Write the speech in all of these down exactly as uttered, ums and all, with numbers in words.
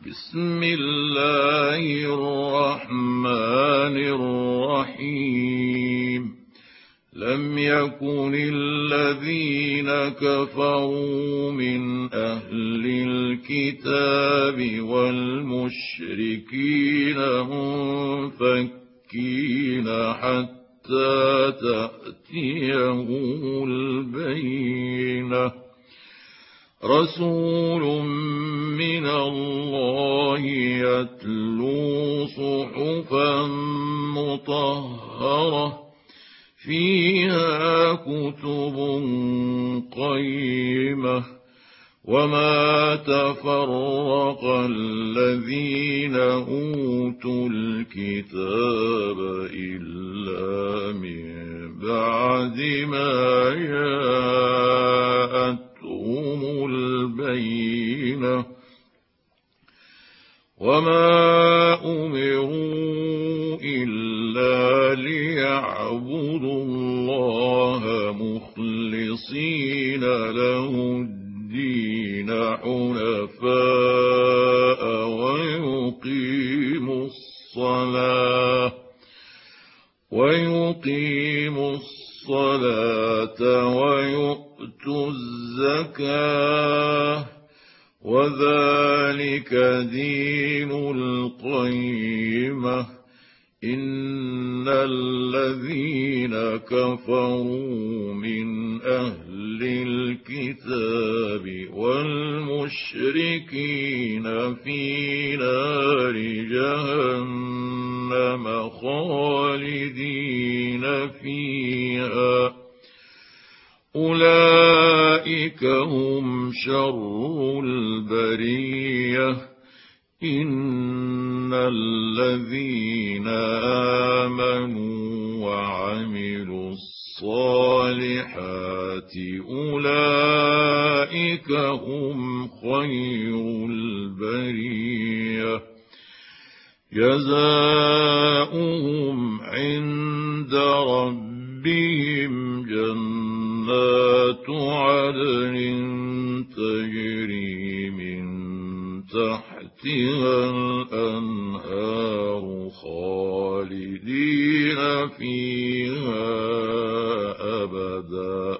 بسم الله الرحمن الرحيم لم يكن الذين كفروا من أهل الكتاب والمشركين منفكين حتى تأتيهم البينة رسول من الله يتلو صحفا مطهرة فيها كتب قيمة وما تفرق الذين أوتوا الكتاب إلا من بعد ما جاءتهم البينة وما أمروا إلا ليعبدوا الله مخلصين له الدين حنفاء ويقيموا الصلاة ويقيموا الصلاة ويؤتوا الزكاة وذلك دين القيمة إن الذين كفروا من أهل الكتاب والمشركين في نار جهنم خالدين فيها أولئك هم شر البرية إن الذين آمنوا وعملوا الصالحات أولئك هم خير البرية جزاؤهم عند ربهم جنات عدن تجري من تحتها الأنهار خالدين فيها أبدا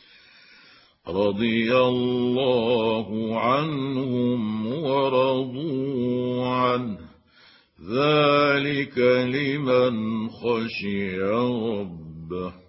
رضي الله عنهم ورضوا عنه ذلك لمن خشي ربه